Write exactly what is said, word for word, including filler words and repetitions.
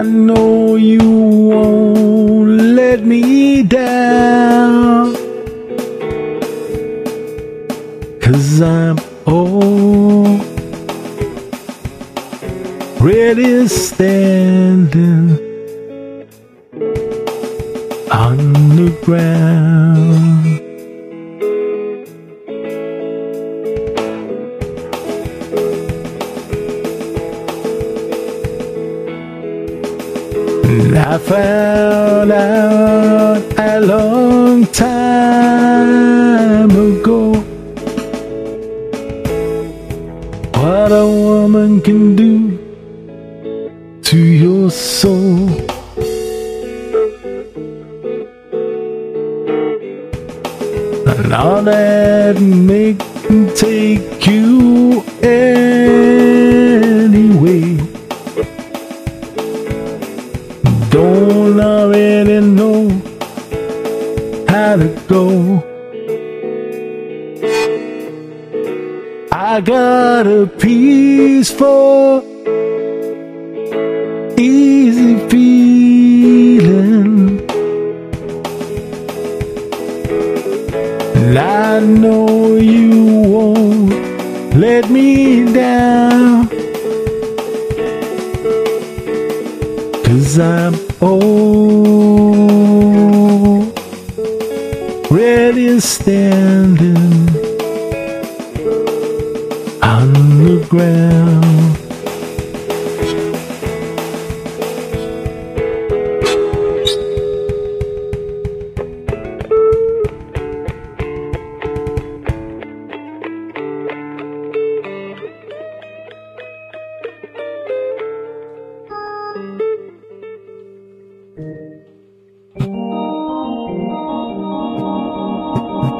I know you won't let me down, 'cause I'm already standing on the ground. I found out a long time ago what a woman can do to your soul. And all that make me take you anyway. Don't already know how to go. I got a peaceful, easy feeling, and I know you won't let me down, 'cause I'm already standing on the ground. Thank you.